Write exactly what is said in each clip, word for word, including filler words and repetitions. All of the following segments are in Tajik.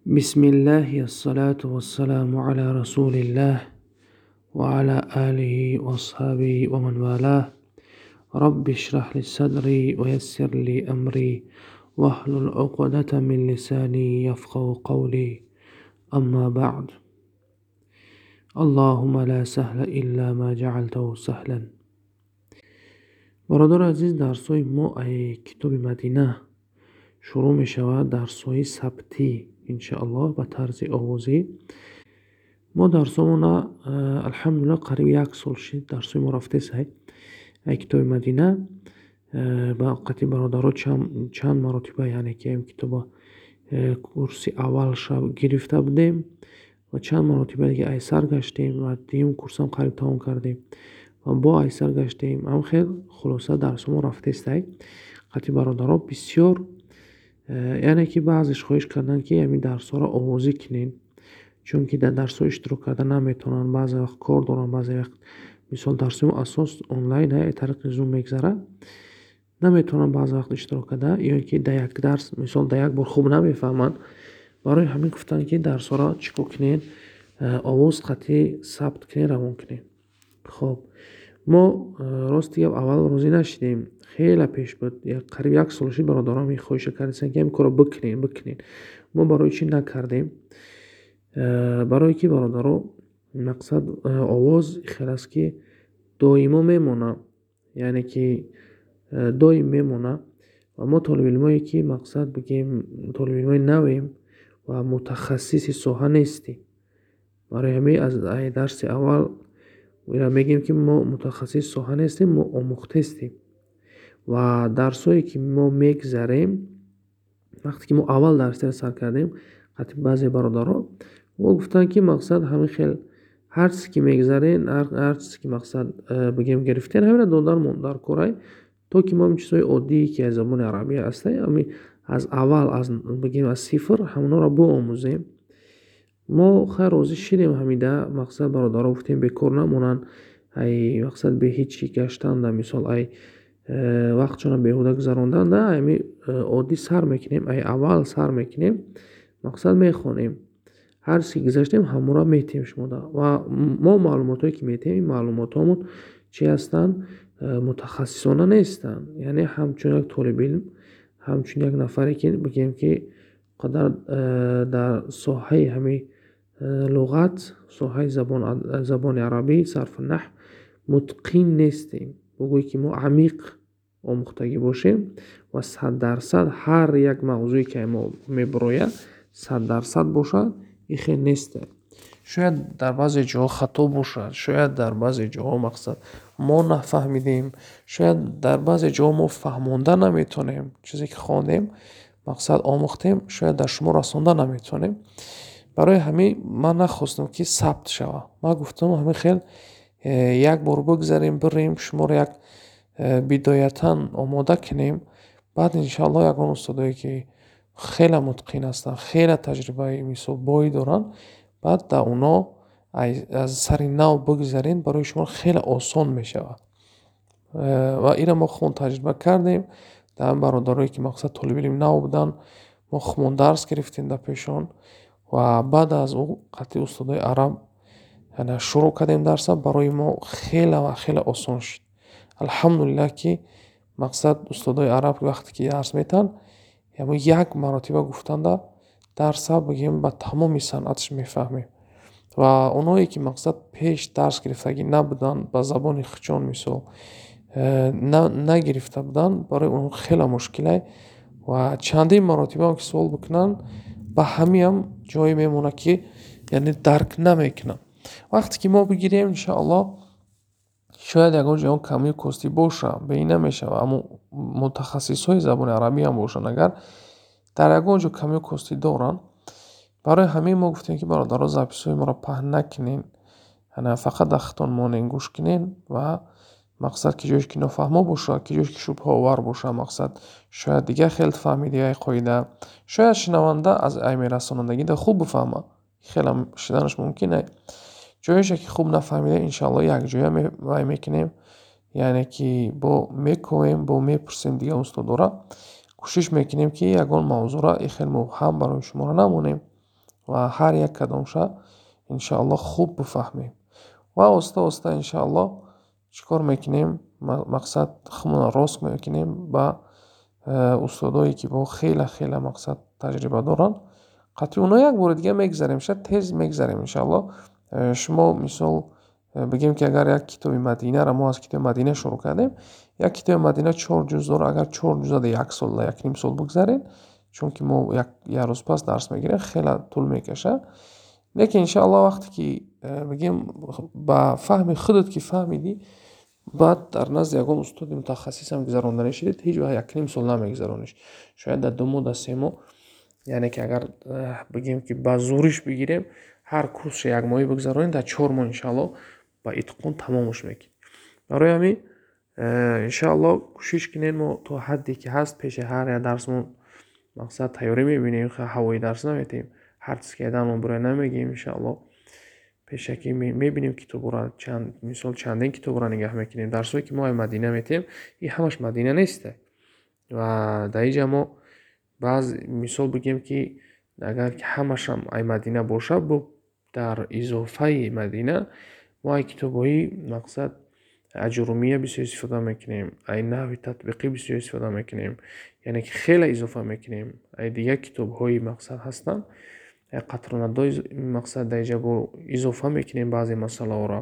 بسم الله الصلاة والسلام على رسول الله وعلى آله وأصحابه ومن والاه. رب اشرح لي صدري ويسر لي أمري واحلل عقدة من لساني يفقهوا قولي. أما بعد. اللهم لا سهل إلا ما جعلته سهلا. برادر عزیز، درس‌های ما از کتاب مدینه شروع می شود. درس‌های ثبتی انشاءالله به طرز آوازی. ما درسامون الحمدلله قریب یک سال شد درسای ما رفته سعی از کتاب مدینه. با قطعی برادرها چند, چند مراتبه یعنی که این کتاب کورس اول شب گرفته بودیم و چند مراتبه دیگه ایسر گشتیم و دیم کورس هم قریب تمام کردیم و با ایسر گشتیم. هم خیلی خلاصه درس ما رفته سعی قطعی برادرها بسیار یعنی که بعضش خواهش کردن که همین درس ها را آوازی کنین، چون که در درس ها اشتراک کرده نمیتونن، بعضی وقت کار دارن، بعضی وقت مثال درس ما اساس آنلاین های طریق زوم میگذره نمیتونن بعضی وقت اشتراک کرده یا که در یک درس مثال در یک بار خوب نمیفهمن. برای همین گفتن که درس ها را چیکار کنین، آواز قطعی ثبت کنین، روان کنین. خب ما راستی اول روزی نشدیم، خیلی پیش بود، یک قریب یک سال شد برادران می خواهش کردن که این کارو بکنین بکنین. ما برای چی نکردیم؟ برای که برادرها مقصد آواز خیلی است که دائما میمونه، یعنی که دائم میمونه و ما طالب علمایی که مقصد بگیم طالب علمای نویم و متخصص ساحه نیستیم. برای همین از درس اول میگیم که ما متخصص ساحه نیستیم، ما آموخته هستیم و درسایی که ما میگذاریم وقتی که ما اول درس را سر کردیم قطعی بعضی برادرها و گفتن که مقصد همین خیلی هر چیزی که میگذارین هر, هر چیزی که مقصد بگیم گرفتین همین را دادن در کورای تا که ما این چیزهای عادی که از زبان عربی هسته همین از اول از بگیم از صفر همونا را بیاموزیم. ما خیلی راضی شدیم همیده مقصد برادرها گفتیم بکار نمونن، ای مقصد به هیچی گشتن در مثال ای وقتشون بیهوده گذراندن نه همین عادی سر میکنیم، ای اول سر میکنیم مقصد میخونیم هر چی گذاشتیم همون را میتیم شما ده. و ما معلوماتی که میتیم این معلومات همون چی هستن؟ متخصصانه نیستن، یعنی همچون یک طالب علم همچون یک نفری که بگیم که قدر در ساحه همین لغت ساحه زبان زبان عربی صرف نحو متقن نیستیم. بگوی که ما عمیق آموختگی باشیم و صد درصد هر یک موضوعی که ما میبروید صد درصد باشد این خیلی نیسته. شاید در بعضی جاها خطا باشد، شاید در بعضی جاها مقصد ما نفهمیدیم، شاید در بعضی جاها ما فهمونده نمیتونیم چیزی که خواندیم مقصد آموختیم شاید در شما رسانده نمیتونیم. برای همین من نخواستم که ثبت شود، من گفتم همین خیلی یک بار بگذاریم بریم شما را یک بدایتا آماده کنیم، بعد انشاءالله یکان استادایی که خیلی متقن هستن خیلی تجربه مثال بایی دارن بعد در اونا از سر نو بگذارین برای شما خیلی آسان می شود و این ما خون تجربه کردیم. در هم برادرایی که مقصد طالب علم نو بودن ما خمون درس گرفتیم در پیشان و بعد از او قطعی استادای عرب یعنی شروع کردیم درس برای ما خیلی و خیلی آسان شد. الحمدلله که مقصد استادای عرب وقتی که درس میتن یعنی یک مراتبه گفتنده درس بگیم با تمامی صنعتش میفهمیم و اونایی که مقصد پیش درس گرفتگی نبودن با زبان خچان مثال نگرفته بودن برای اون خیلی مشکله و چندین مراتبه هم که سوال بکنن با همین هم جایی میمونه که یعنی درک نمیکنن. وقتی که ما بگیریم انشاءالله شاید یکان جهان کمی کستی باشه به این نمیشه اما متخصص های زبان عربی هم باشن اگر در یکان جا کمی کستی دارن. برای همین ما گفتیم که برادرها زبیس های ما را پهن نکنین، یعنی فقط اختان مانین گوش کنین و مقصد که جایش که نفهمه باشه که جایش که شبه آور باشه مقصد شاید دیگه خیلی فهمیدی های قایده شاید شنونده از ایمی رسانندگی ده خوب بفهمه خیلی شدنش ممکنه جایش که خوب نفهمیده انشاءالله یک جایی می میکنیم یعنی که با میکنیم با میپرسیم دیگه استاد را کوشش میکنیم که یکان موضوع را خیلی مبهم برای شما را نمونیم ва ҳар як кадомша иншоаллоҳ хуб бифаҳмем ва оста оста иншоаллоҳ чӣ кор мекунем, мақсад худмонро рост мекунем ба устодое ки бо хела хела мақсад таҷриба доранд. Қатъи оно як бори дига мегзарем, шаyd тез мегзарем иншоаллоҳ. Шумо мисол бигем ки агар як китоби Мадинаро мо аз китоби Мадина шурӯъ кардем, як китоби Мадина чор ҷуз дорад, агар чор ҷузада як сол ва як ним сол бигзаред, чунки мо як як рӯз пас дарс мегирем, хела тӯл мекашад. Лекин иншоаллоҳ вақте ки бигем ба фаҳми худат ки фаҳмидӣ, баъд дар назди ягон устоди мутахассисам гузаронданӣ шудед, ҳеҷ вақт як ним сол намегузарониш. Шояд дар ду моҳ дар се моҳ, яъне ки агар бигем ки ба зуриш бигирем, ҳар курсша як моҳӣ бигзаронем, дар чор моҳ иншоаллоҳ ба итқон тамомаш мекунем. Барои ҳамин иншоаллоҳ кӯшиш кунем мо то ҳадде ки ҳаст пеши ҳар як дарсмон мақсад тайёрӣ мебинем, ҳавои дарс наметем, ҳар чиз ки ядаҳмон бурая намегӯем. Иншоаллоҳ пешакӣ мебинем китобро, чанд мисол чандин китобро нигаҳ мекунем. Дарсое ки мо ай Мадина метем, ин ҳамаш Мадина несте. Ва дар инҷа мо баъз мисол бигем ки агар ки ҳамашам ай Мадина бошад, бо дар изофаи Мадина мо ай китобҳои мақсад аҷурумия бисёр истифода мекунем, ай наҳви татбиқӣ бисёр истифода мекунем, яъне ки хела изофа мекунем. Ай дигар китобҳои мақсад ҳастанд, қатронадои мақсад дар инҷа бо изофа мекунем баъзе масъалаҳоро.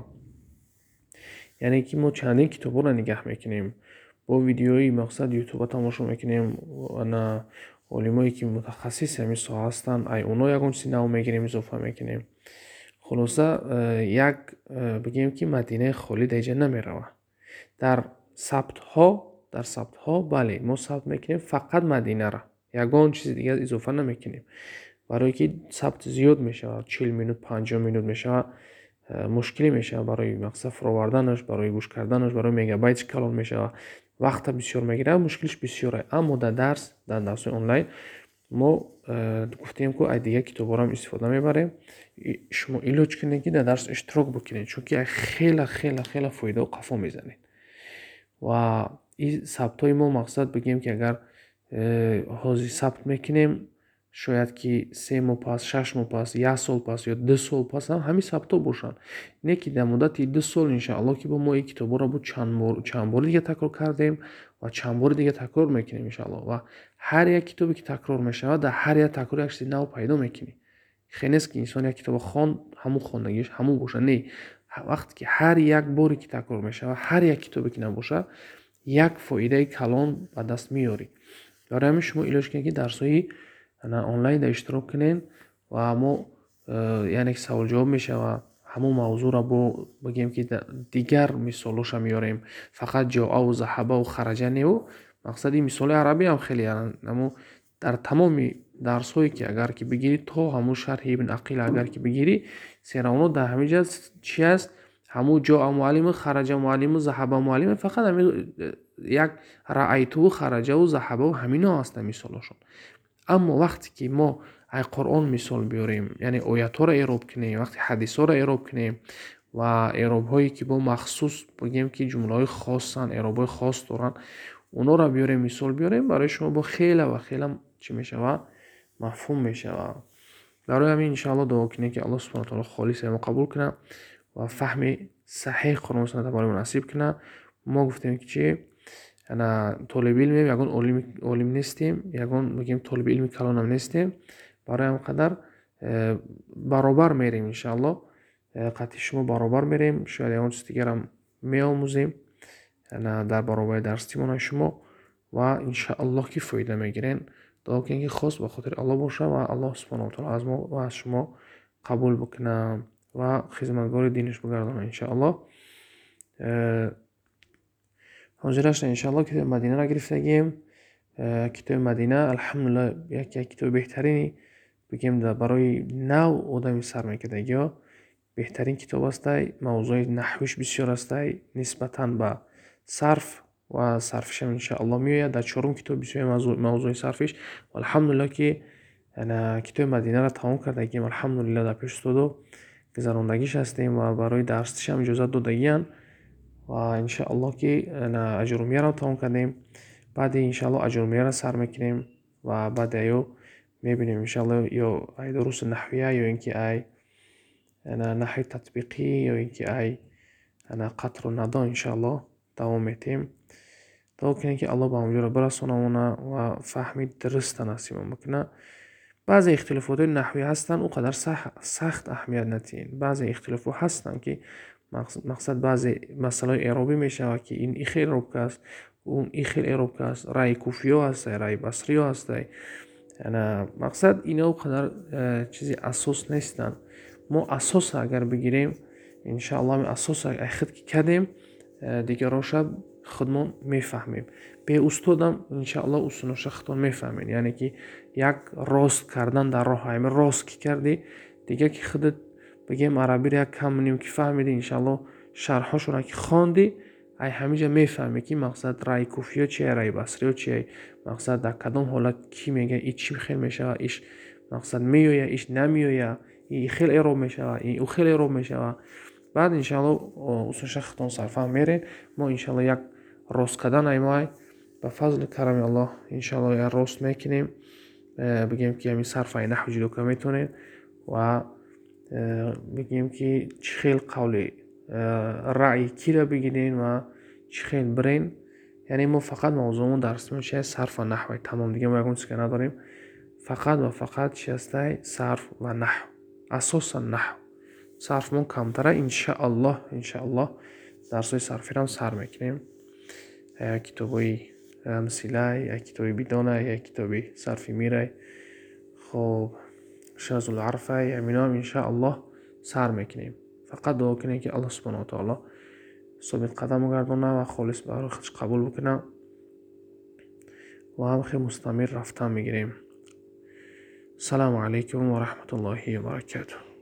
Яъне ки мо чандин китобҳоро нигаҳ мекунем, бо видеои мақсад ютуба тамошо мекунем, ана олимое ки мутахассиси ҳамин соҳа ҳастанд, ай оно ягон чизи нав мегирем, изофа мекунем. Хулоса як бигем ки Мадинаи холӣ дар инҷа намеравад. Дар сабтҳо, дар сабтҳо бале, мо сабт мекунем фақат Мадинара, ягон чизи дига изофа намекунем. Барое ки сабт зиёд мешавад, чил минут, панҷоҳ минут мешавад, мушкилӣ мешавад барои мақсад фуроварданаш, барои гӯш карданаш, барои мегабайтиш калон мешавад, вақта бисёр мегирад, мушкилиш бисёр аст. Аммо дар дарс, дар дарсҳои онлайн мо гуфтем ки ай дигар китобҳоро истифода мебарем. Шумо илоҷ кунед ки дар дарс иштирок бикунед, чунки ай хела хела хела фоидао қафо мезанед. Ва ин сабтҳои мо мақсад бигем ки агар ҳозир сабт мекунем, шояд ки се моҳ пас, шаш моҳ пас, як сол пас ё ду сол пас ҳам ҳамин сабтҳо бошанд. Не ки дар муддати ду сол иншоаллоҳ ки мо ин китобҳоро чанд бори дига такрор кардем ва чанд бори дига такрор мекунем иншоаллоҳ. Ва ҳар як китобе ки такрор мешавад, дар ҳар як такрор як чизи нав пайдо мекунӣ. Хеле нест ки инсон як китобро хонд, ҳамун хондагиш ҳамун бошад. Не, вақте ки ҳар як боре ки такрор мешавад, ҳар як китобе ки набошад, як фоидаи калон ба даст меёрӣ. Барои ҳамин шумо илоҷ кунед ки дарсҳои онлайнда иштирок кунед ва мо яъне ки саволҷавоб мешавад, ҳамун мавзӯъро бо бигем ки дигар мисолоша меёрем, фақат ҷоъаву заҳабаву хараҷа неву. Мақсади мисоли арабӣ ҳам хеле анд, аммо дар тамоми дарсҳое ки агар ки бигирӣ, то ҳамун шарҳи Ибн Ақил агар ки бигирӣ, зеро оно дар ҳамин ҷа чӣ аст, ҳамун ҷоъа муаллиму, хараҷа муаллиму, заҳаба муаллиму, фақат ҳамин як раъайтуву, хараҷаву, заҳабаву ҳамино ҳастанд мисолашон. Аммо вақте ки мо ай Қуръон мисол биёрем, яъне оятҳоро эроб кунем, вақте ҳадисҳоро эроб кунем ва эробҳое ки бо махсус бигем ки ҷумлаҳои хосанд, эробҳои хос доранд, оноро биёрем, мисол биёрем, барои шумо бо хела ва хела чӣ мешавад, мафҳум мешавад. Барои ҳамин иншоаллоҳ дуо кунем ки Аллоҳ субҳанаҳу ва таоло холиси мо қабул кунад ва фаҳми саҳеҳ Қуръони суннатро барои мо насиб кунад. Мо гуфтем ки чӣ, ана толибилмем, ягон олим нестем, ягон бигем толиби илми калонам нестем. Барои ҳамин қадар баробар мерем иншоаллоҳ. Қатъи шумо баробар мерем, шояд ягон чиз дигарам меомӯзем дар баробари дарсимонаи шумо ва иншоаллоҳ ки фоида мегирем. Дуо кунем ки хос ба хотири Аллоҳ бошад ва Аллоҳ субҳанаҳу ва таоло аз мо ва аз шумо қабул бикунад ва хизматгори динаш бигардонад иншоаллоҳ. ҳозирашна иншоаллоҳ китоби Мадинаро гирифтагием. Китоби Мадина алҳамдулиллаҳ яке аз китоби беҳтарини бигем барои нав одами сармекардагиҳо беҳтарин китоб астай. Мавзӯи наҳвиш бисёр астай, нисбатан ба сарф ва сарфишам иншоаллоҳ меояд. Дар чорум китоб бисёр мавзӯи сарфиш. Алҳамдулиллаҳ ки китоби Мадинаро тамом кардагием. Алҳамдулиллаҳ дар пеши устодо гузарондагиш ҳастем ва барои дарсишам иҷозат додагиянд ва иншоаллоҳ ки аҷурумияро тамом кардем. Баъди иншоаллоҳ аҷурумияро сар мекунем ва баъди аё میبینیم انشالله، یا ای دروس نحویه، یا اینکه ای انا نحوی تطبیقی، یا اینکه ای انا قطر و ندا انشالله دوام میتیم تا کنه که الله به اونجا رو برسونمونه و فهمید درست نصیب میکنه. بعضی اختلافات نحوی هستن اونقدر سخت اهمیت ندین. بعضی اختلافات هستن که مقصد بعضی مسئله اعرابی میشه که این ای خیلی اعراب است، اون ای خیلی اعراب است، رای کوفی ها هست، رای بصری ها هست. یعنی مقصد اینا اونقدر چیزی اساس نیستن. ما اساس اگر بگیریم انشاءالله اساس اگر خود کردیم دیگه روشا خودمون میفهمیم. به استادم انشاءالله اصولش خودتون میفهمین. یعنی که یک راست کردن در راه همه راست کی کردی دیگه که خودت بگیم عربی رو یک کم نیم که فهمیدی انشاءالله شرحش رو که خواندی ای همیشه میفهمی که مقصد رای کوفی ها چیه، رای بصری ها چیه، مقصد در کدام حالت کی میگه ای چی خیلی میشه، ایش مقصد میویه ایش نمیویه، ای خیلی ایرو میشه، ای او خیلی ایرو میشه. بعد انشاءالله اصولش خودتون صرفا میرین. ما انشاءالله یک راست کردن ایمای به فضل کرم الله انشاءالله یک راست میکنیم. بگیم که همین صرف ای نحو جلو که میتونین و بگیم که چه خیلی قولی رأی کی را بگیرین و چه خیلی برین. یعنی ما فقط موضوعمون درسمون چیه؟ صرف و نحوی. تمام دیگه ما یکون چیزی نداریم، فقط و فقط چی هسته؟ صرف و نحو، اساسا نحو. صرفمون کمتره انشاءالله. انشاءالله درسای صرفی را سر میکنیم. کتابای امثله، یک کتابی بدانه، یک کتابی صرفی میره. خب شاز العرفه امینا هم انشاءالله سر میکنیم. فقط دعا کنیم که الله سبحانه و تعالی ثابت قدم گردونه و خالص برای خودش قبول بکنه و هم خیلی مستمر رفتن میگیریم. السلام علیکم و رحمت الله و برکاته.